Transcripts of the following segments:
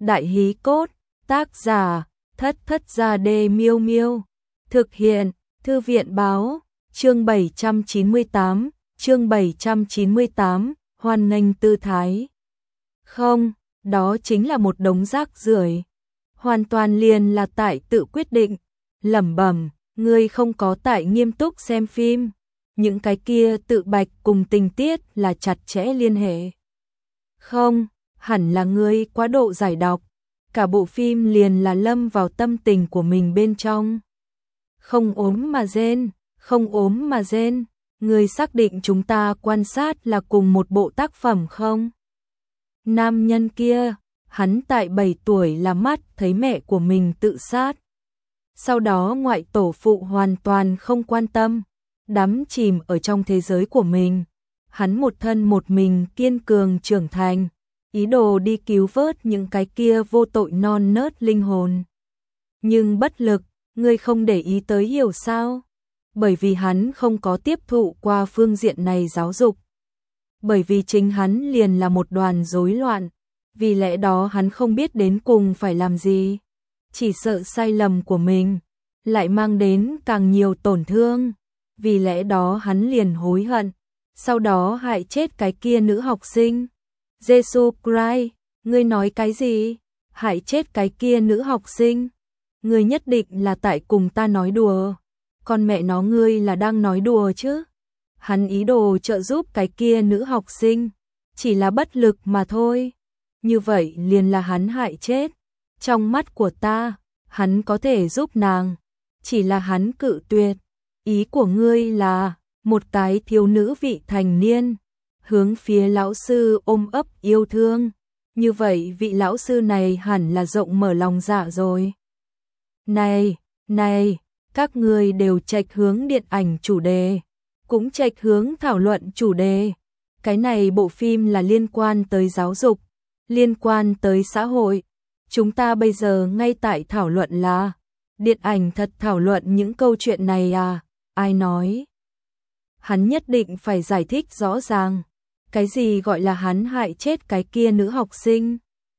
Đại hí cốt, tác giả, Thất Thất Gia Đê Miêu Miêu. Thực hiện, Thư viện báo, chương 798, hoan nghênh tư thái. Không, đó chính là một đống rác rưởi. Hoàn toàn liền là tại tự quyết định, lẩm bẩm, ngươi không có tại nghiêm túc xem phim. Những cái kia tự bạch cùng tình tiết là chặt chẽ liên hệ. Không, hẳn là ngươi quá độ giải độc, cả bộ phim liền là lâm vào tâm tình của mình bên trong. Không ốm mà rên, không ốm mà rên, ngươi xác định chúng ta quan sát là cùng một bộ tác phẩm không? Nam nhân kia, hắn tại 7 tuổi là mắt thấy mẹ của mình tự sát. Sau đó ngoại tổ phụ hoàn toàn không quan tâm, đắm chìm ở trong thế giới của mình. Hắn một thân một mình kiên cường trưởng thành, ý đồ đi cứu vớt những cái kia vô tội non nớt linh hồn. Nhưng bất lực, ngươi không để ý tới hiểu sao? Bởi vì hắn không có tiếp thụ qua phương diện này giáo dục. Bởi vì chính hắn liền là một đoàn rối loạn, vì lẽ đó hắn không biết đến cùng phải làm gì. Chỉ sợ sai lầm của mình lại mang đến càng nhiều tổn thương, vì lẽ đó hắn liền hối hận, sau đó hại chết cái kia nữ học sinh. Jesus Christ, ngươi nói cái gì? Hại chết cái kia nữ học sinh? Ngươi nhất định là tại cùng ta nói đùa. Con mẹ nó, ngươi là đang nói đùa chứ? Hắn ý đồ trợ giúp cái kia nữ học sinh, chỉ là bất lực mà thôi. Như vậy liền là hắn hại chết. Trong mắt của ta, hắn có thể giúp nàng, chỉ là hắn cự tuyệt. Ý của ngươi là một cái thiếu nữ vị thành niên hướng phía lão sư ôm ấp yêu thương. Như vậy vị lão sư này hẳn là rộng mở lòng dạ rồi. Này, các ngươi đều chệch hướng điện ảnh chủ đề, cũng chệch hướng thảo luận chủ đề. Cái này bộ phim là liên quan tới giáo dục, liên quan tới xã hội. Chúng ta bây giờ ngay tại thảo luận là điện ảnh thật thảo luận những câu chuyện này à? Ai nói? Hắn nhất định phải giải thích rõ ràng. Cái gì gọi là hắn hại chết cái kia nữ học sinh?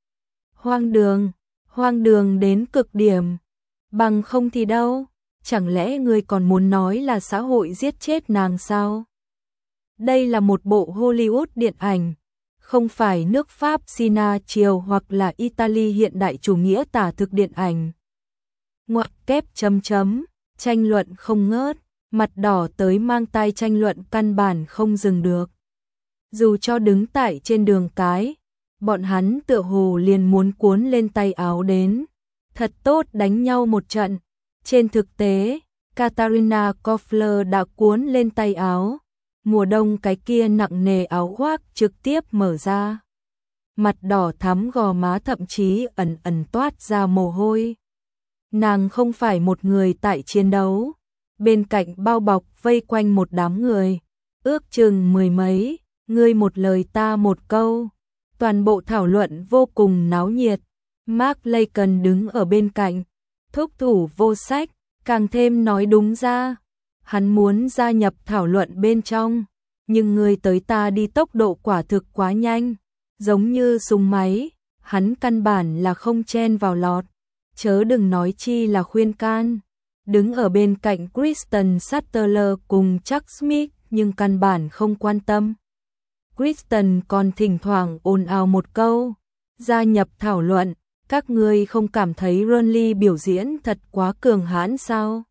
Hoang đường đến cực điểm. Bằng không thì đâu? Chẳng lẽ ngươi còn muốn nói là xã hội giết chết nàng sao? Đây là một bộ Hollywood điện ảnh, không phải nước Pháp Cina chiều hoặc là Italy hiện đại chủ nghĩa tả thực điện ảnh. Ngoặc kép chấm chấm, tranh luận không ngớt, mặt đỏ tới mang tai tranh luận căn bản không dừng được. Dù cho đứng tại trên đường cái, bọn hắn tựa hồ liền muốn cuốn lên tay áo đến. Thật tốt đánh nhau một trận. Trên thực tế, Katarina Koffler đã cuốn lên tay áo. Mùa đông cái kia nặng nề áo khoác trực tiếp mở ra. Mặt đỏ thắm gò má thậm chí ẩn ẩn toát ra mồ hôi. Nàng không phải một người tại chiến đấu. Bên cạnh bao bọc vây quanh một đám người. Ước chừng 10 mấy, ngươi một lời ta một câu. Toàn bộ thảo luận vô cùng náo nhiệt. Mark Laken đứng ở bên cạnh, thúc thủ vô sách, càng thêm nói đúng ra. Hắn muốn gia nhập thảo luận bên trong, nhưng người tới ta đi tốc độ quả thực quá nhanh, giống như súng máy, hắn căn bản là không chen vào lọt, chớ đừng nói chi là khuyên can. Đứng ở bên cạnh Kristen Stewart cùng Chuck Smith nhưng căn bản không quan tâm. Kristen còn thỉnh thoảng ồn ào một câu, gia nhập thảo luận. Các ngươi không cảm thấy Ron Lee biểu diễn thật quá cường hãn sao?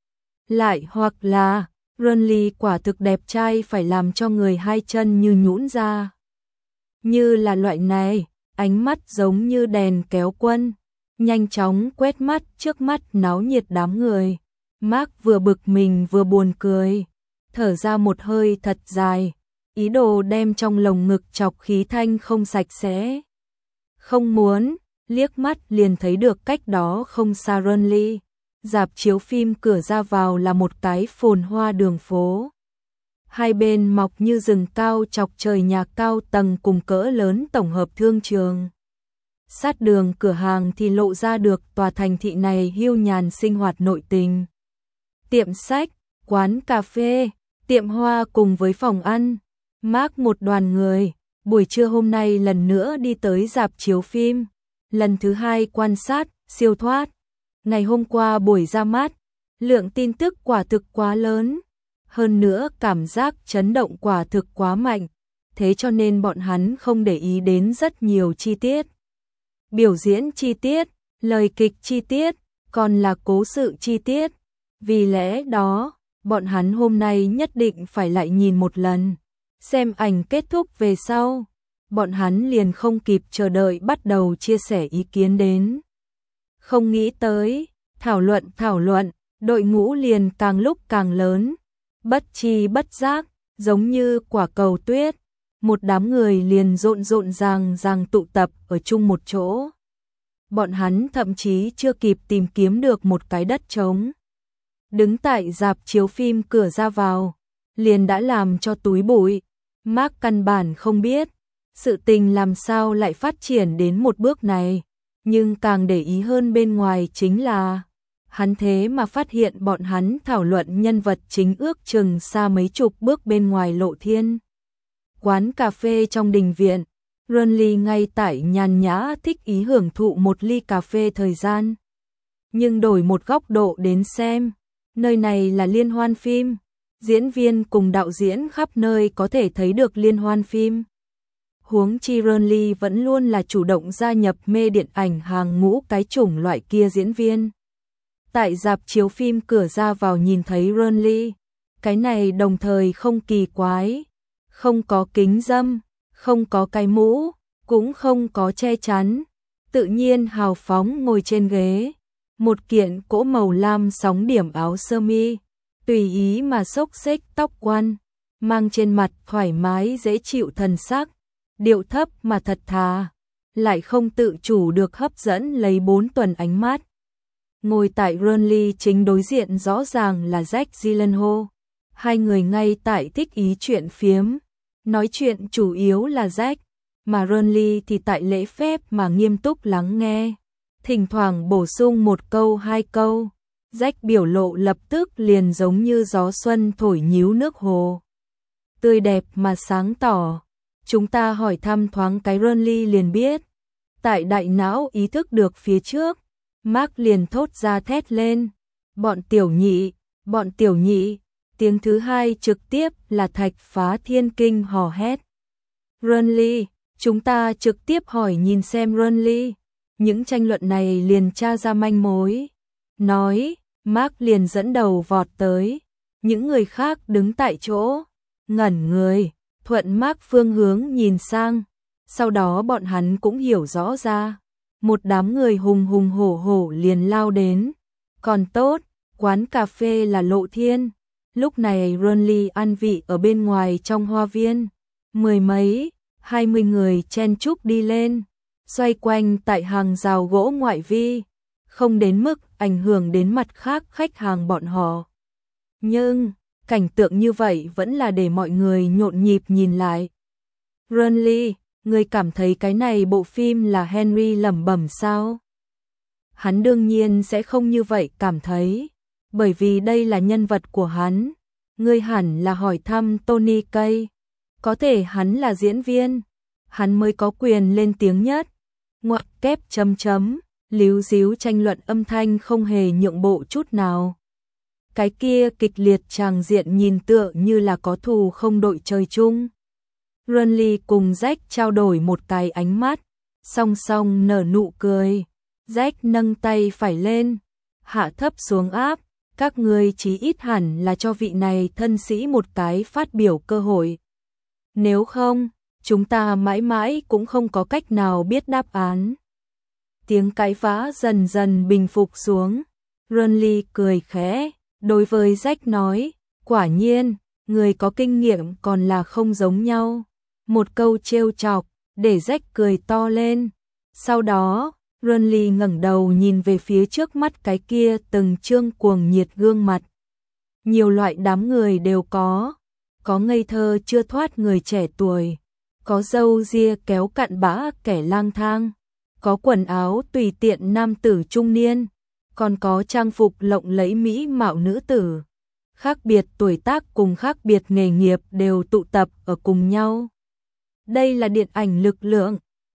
Lại hoặc là, Ron Lee quả thực đẹp trai phải làm cho người hai chân như nhũn ra. Như là loại này, ánh mắt giống như đèn kéo quân, nhanh chóng quét mắt trước mắt náo nhiệt đám người. Mark vừa bực mình vừa buồn cười, thở ra một hơi thật dài, ý đồ đem trong lồng ngực chọc khí thanh không sạch sẽ. Không muốn. Liếc mắt liền thấy được cách đó không xa Ron Lee. Rạp chiếu phim cửa ra vào là một cái phồn hoa đường phố. Hai bên mọc như rừng cao chọc trời nhà cao tầng cùng cỡ lớn tổng hợp thương trường. Sát đường cửa hàng thì lộ ra được tòa thành thị này hiu nhàn sinh hoạt nội tình. Tiệm sách, quán cà phê, tiệm hoa cùng với phòng ăn. Mark một đoàn người, buổi trưa hôm nay lần nữa đi tới rạp chiếu phim. lần thứ hai quan sát, siêu thoát. Ngày hôm qua buổi ra mắt, lượng tin tức quả thực quá lớn. Hơn nữa cảm giác chấn động quả thực quá mạnh. Thế cho nên bọn hắn không để ý đến rất nhiều chi tiết. Biểu diễn chi tiết, lời kịch chi tiết, còn là cố sự chi tiết. Vì lẽ đó, bọn hắn hôm nay nhất định phải lại nhìn một lần. Xem ảnh kết thúc về sau, bọn hắn liền không kịp chờ đợi bắt đầu chia sẻ ý kiến đến. Không nghĩ tới, thảo luận, đội ngũ liền càng lúc càng lớn. Bất chi bất giác, giống như quả cầu tuyết, một đám người liền rộn ràng tụ tập ở chung một chỗ. Bọn hắn thậm chí chưa kịp tìm kiếm được một cái đất trống. Đứng tại rạp chiếu phim cửa ra vào, liền đã làm cho túi bụi. Mark căn bản không biết, sự tình làm sao lại phát triển đến một bước này. Nhưng càng để ý hơn bên ngoài chính là, hắn thế mà phát hiện bọn hắn thảo luận nhân vật chính ước chừng xa mấy chục bước bên ngoài Lộ Thiên. Quán cà phê trong đình viện, Renly ngay tại nhàn nhã thích ý hưởng thụ một ly cà phê thời gian. Nhưng đổi một góc độ đến xem, nơi này là liên hoan phim, diễn viên cùng đạo diễn khắp nơi có thể thấy được liên hoan phim. Huống chi Renly vẫn luôn là chủ động gia nhập mê điện ảnh hàng ngũ cái chủng loại kia diễn viên. Tại rạp chiếu phim cửa ra vào nhìn thấy Renly, cái này đồng thời không kỳ quái, không có kính râm, không có cái mũ, cũng không có che chắn, tự nhiên hào phóng ngồi trên ghế, một kiện cỗ màu lam sóng điểm áo sơ mi, tùy ý mà xốc xếch tóc quăn, mang trên mặt thoải mái dễ chịu thần sắc, điệu thấp mà thật thà, lại không tự chủ được hấp dẫn lấy 4 tuần ánh mắt. Ngồi tại Renly chính đối diện rõ ràng là Jack Gyllenhaal, hai người ngay tại thích ý chuyện phiếm, nói chuyện chủ yếu là Jack, mà Renly thì tại lễ phép mà nghiêm túc lắng nghe, thỉnh thoảng bổ sung một câu hai câu. Jack biểu lộ lập tức liền giống như gió xuân thổi nhíu nước hồ, tươi đẹp mà sáng tỏ. Chúng ta hỏi thăm thoáng cái Renly liền biết. Tại đại não ý thức được phía trước, Mark liền thốt ra thét lên. Bọn tiểu nhị, tiếng thứ hai trực tiếp là Thạch Phá Thiên kinh hò hét. Renly, chúng ta trực tiếp hỏi nhìn xem Renly. Những tranh luận này liền tra ra manh mối. Nói, Mark liền dẫn đầu vọt tới. Những người khác đứng tại chỗ, ngẩn người, thuận Mark phương hướng nhìn sang. Sau đó bọn hắn cũng hiểu rõ ra. Một đám người hùng hùng hổ hổ liền lao đến. Còn tốt, quán cà phê là Lộ Thiên. Lúc này Renly ăn vị ở bên ngoài trong hoa viên. 10 mấy, 20 người chen chúc đi lên, xoay quanh tại hàng rào gỗ ngoại vi, không đến mức ảnh hưởng đến mặt khác khách hàng bọn họ. Nhưng, cảnh tượng như vậy vẫn là để mọi người nhộn nhịp nhìn lại. Renly, người cảm thấy cái này bộ phim là Henry lẩm bẩm sao? Hắn đương nhiên sẽ không như vậy cảm thấy, bởi vì đây là nhân vật của hắn. Ngươi hẳn là hỏi thăm Tony Kaye, có thể hắn là diễn viên, hắn mới có quyền lên tiếng nhất. Ngoặc kép chấm chấm, líu díu tranh luận âm thanh không hề nhượng bộ chút nào. Cái kia kịch liệt tràng diện nhìn tựa như là có thù không đội trời chung. Renly cùng Jack trao đổi một cái ánh mắt, song song nở nụ cười. Jack nâng tay phải lên, hạ thấp xuống áp. Các ngươi chí ít hẳn là cho vị này thân sĩ một cái phát biểu cơ hội. Nếu không, chúng ta mãi mãi cũng không có cách nào biết đáp án. Tiếng cãi vã dần dần bình phục xuống. Renly cười khẽ, đối với Jack nói, quả nhiên, người có kinh nghiệm còn là không giống nhau. Một câu trêu chọc, để Jack cười to lên. Sau đó, Renly ngẩng đầu nhìn về phía trước mắt cái kia từng trương cuồng nhiệt gương mặt. Nhiều loại đám người đều có ngây thơ chưa thoát người trẻ tuổi, có râu ria kéo cặn bã kẻ lang thang, có quần áo tùy tiện nam tử trung niên, còn có trang phục lộng lẫy mỹ mạo nữ tử. Khác biệt tuổi tác cùng khác biệt nghề nghiệp đều tụ tập ở cùng nhau. Đây là điện ảnh lực lượng,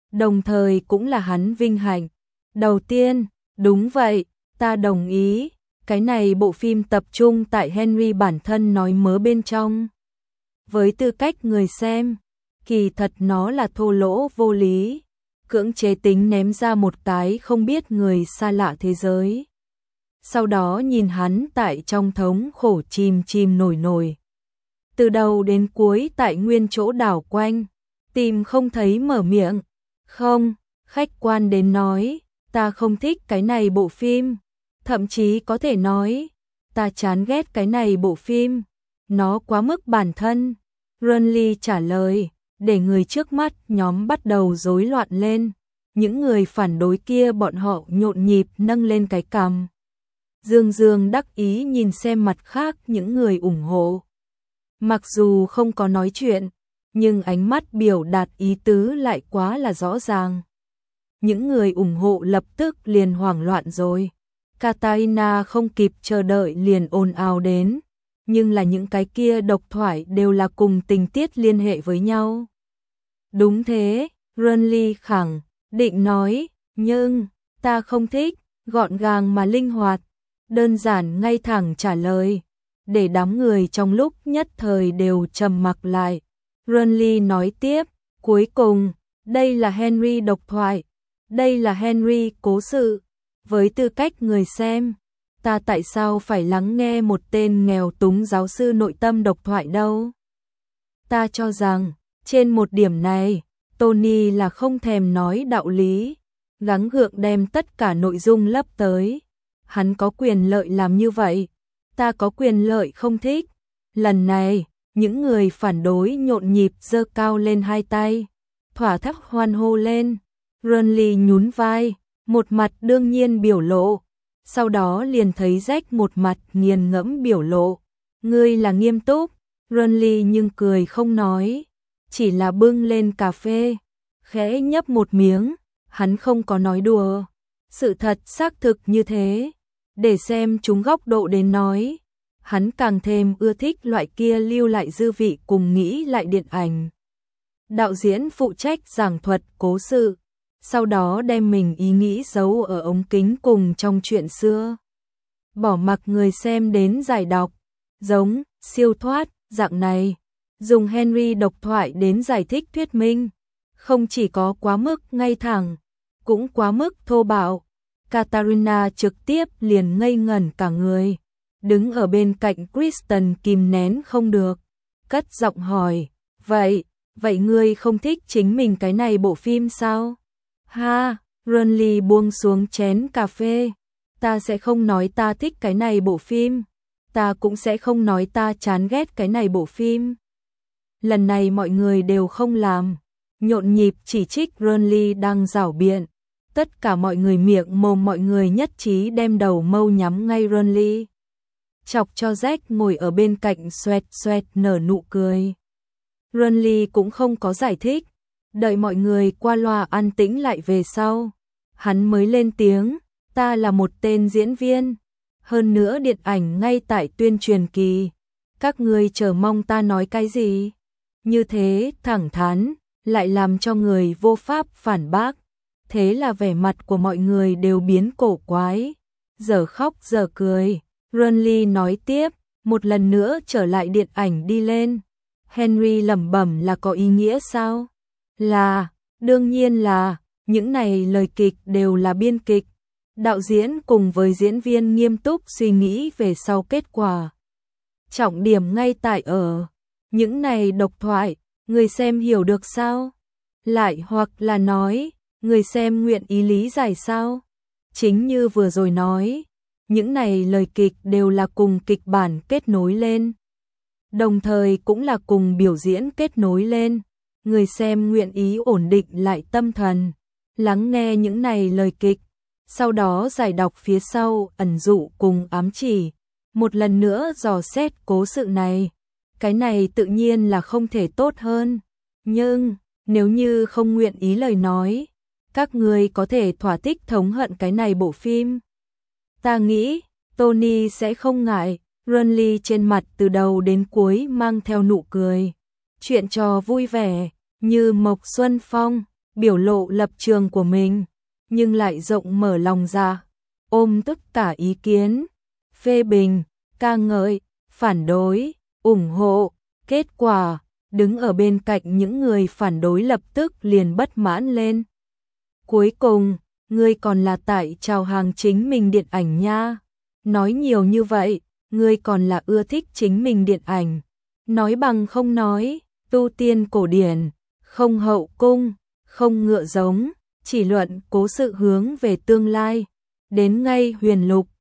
đồng thời cũng là hắn vinh hạnh. Đầu tiên, đúng vậy, ta đồng ý, cái này bộ phim tập trung tại Henry bản thân nói mớ bên trong. Với tư cách người xem, kỳ thật nó là thô lỗ vô lý, cưỡng chế tính ném ra một cái không biết người xa lạ thế giới. Sau đó nhìn hắn tại trong thống khổ chìm chìm nổi nổi. Từ đầu đến cuối tại nguyên chỗ đảo quanh, tìm không thấy mở miệng. Không, khách quan đến nói, ta không thích cái này bộ phim. Thậm chí có thể nói, ta chán ghét cái này bộ phim. Nó quá mức bản thân. Renly trả lời, để người trước mắt nhóm bắt đầu rối loạn lên. Những người phản đối kia bọn họ nhộn nhịp nâng lên cái cằm. Dương Dương đắc ý nhìn xem mặt khác những người ủng hộ. Mặc dù không có nói chuyện, nhưng ánh mắt biểu đạt ý tứ lại quá là rõ ràng. Những người ủng hộ lập tức liền hoảng loạn rồi. Katarina không kịp chờ đợi liền ồn ào đến, nhưng là những cái kia độc thoại đều là cùng tình tiết liên hệ với nhau. Đúng thế, Renly khẳng định nói, nhưng ta không thích, gọn gàng mà linh hoạt, đơn giản ngay thẳng trả lời, để đám người trong lúc nhất thời đều trầm mặc lại. Renly nói tiếp, cuối cùng, đây là Henry độc thoại, đây là Henry cố sự. Với tư cách người xem, ta tại sao phải lắng nghe một tên nghèo túng giáo sư nội tâm độc thoại đâu? Ta cho rằng, trên một điểm này, Tony là không thèm nói đạo lý, gắng gượng đem tất cả nội dung lấp tới. Hắn có quyền lợi làm như vậy, ta có quyền lợi không thích. Lần này, những người phản đối nhộn nhịp giơ cao lên hai tay, thỏa thắc hoan hô lên. Renly nhún vai, một mặt đương nhiên biểu lộ, sau đó liền thấy Jack một mặt nghiền ngẫm biểu lộ. Ngươi là nghiêm túc? Renly nhưng cười không nói, chỉ là bưng lên cà phê, khẽ nhấp một miếng, hắn không có nói đùa. Sự thật xác thực như thế, để xem chúng góc độ đến nói. Hắn càng thêm ưa thích loại kia lưu lại dư vị cùng nghĩ lại điện ảnh. Đạo diễn phụ trách giảng thuật cố sự, sau đó đem mình ý nghĩ giấu ở ống kính cùng trong chuyện xưa. Bỏ mặc người xem đến giải đọc, giống, siêu thoát, dạng này. Dùng Henry độc thoại đến giải thích thuyết minh, không chỉ có quá mức ngay thẳng, cũng quá mức thô bạo. Katarina trực tiếp liền ngây ngẩn cả người, đứng ở bên cạnh Kristen kìm nén không được, cất giọng hỏi, vậy ngươi không thích chính mình cái này bộ phim sao? Ha, Renly buông xuống chén cà phê, ta sẽ không nói ta thích cái này bộ phim, ta cũng sẽ không nói ta chán ghét cái này bộ phim. Lần này mọi người đều không làm, nhộn nhịp chỉ trích Renly đang giảo biện. Tất cả mọi người miệng mồm mọi người nhất trí đem đầu mâu nhắm ngay Renly. Chọc cho Jack ngồi ở bên cạnh xoẹt xoẹt nở nụ cười. Renly cũng không có giải thích, đợi mọi người qua loa an tĩnh lại về sau. Hắn mới lên tiếng, ta là một tên diễn viên, hơn nữa điện ảnh ngay tại tuyên truyền kỳ. Các ngươi chờ mong ta nói cái gì? Như thế thẳng thắn, lại làm cho người vô pháp phản bác. Thế là vẻ mặt của mọi người đều biến cổ quái, giờ khóc giờ cười. Renly nói tiếp, một lần nữa trở lại điện ảnh đi lên. Henry lẩm bẩm là có ý nghĩa sao? Là, đương nhiên là, những này lời kịch đều là biên kịch. Đạo diễn cùng với diễn viên nghiêm túc suy nghĩ về sau kết quả. Trọng điểm ngay tại ở, những này độc thoại, người xem hiểu được sao? Lại hoặc là nói, người xem nguyện ý lý giải sao? Chính như vừa rồi nói, những này lời kịch đều là cùng kịch bản kết nối lên, đồng thời cũng là cùng biểu diễn kết nối lên. Người xem nguyện ý ổn định lại tâm thần, lắng nghe những này lời kịch, sau đó giải đọc phía sau ẩn dụ cùng ám chỉ, một lần nữa dò xét cố sự này. Cái này tự nhiên là không thể tốt hơn, nhưng nếu như không nguyện ý lời nói, các người có thể thỏa thích thống hận cái này bộ phim. Ta nghĩ, Tony sẽ không ngại. Renly trên mặt từ đầu đến cuối mang theo nụ cười. Chuyện trò vui vẻ, như Mộc Xuân Phong, biểu lộ lập trường của mình, nhưng lại rộng mở lòng ra, ôm tất cả ý kiến, phê bình, ca ngợi, phản đối, ủng hộ, kết quả, đứng ở bên cạnh những người phản đối lập tức liền bất mãn lên. Cuối cùng, ngươi còn là tại chào hàng chính mình điện ảnh nha. Nói nhiều như vậy, ngươi còn là ưa thích chính mình điện ảnh. Nói bằng không nói, tu tiên cổ điển, không hậu cung, không ngựa giống, chỉ luận cố sự hướng về tương lai. Đến ngay huyền lục,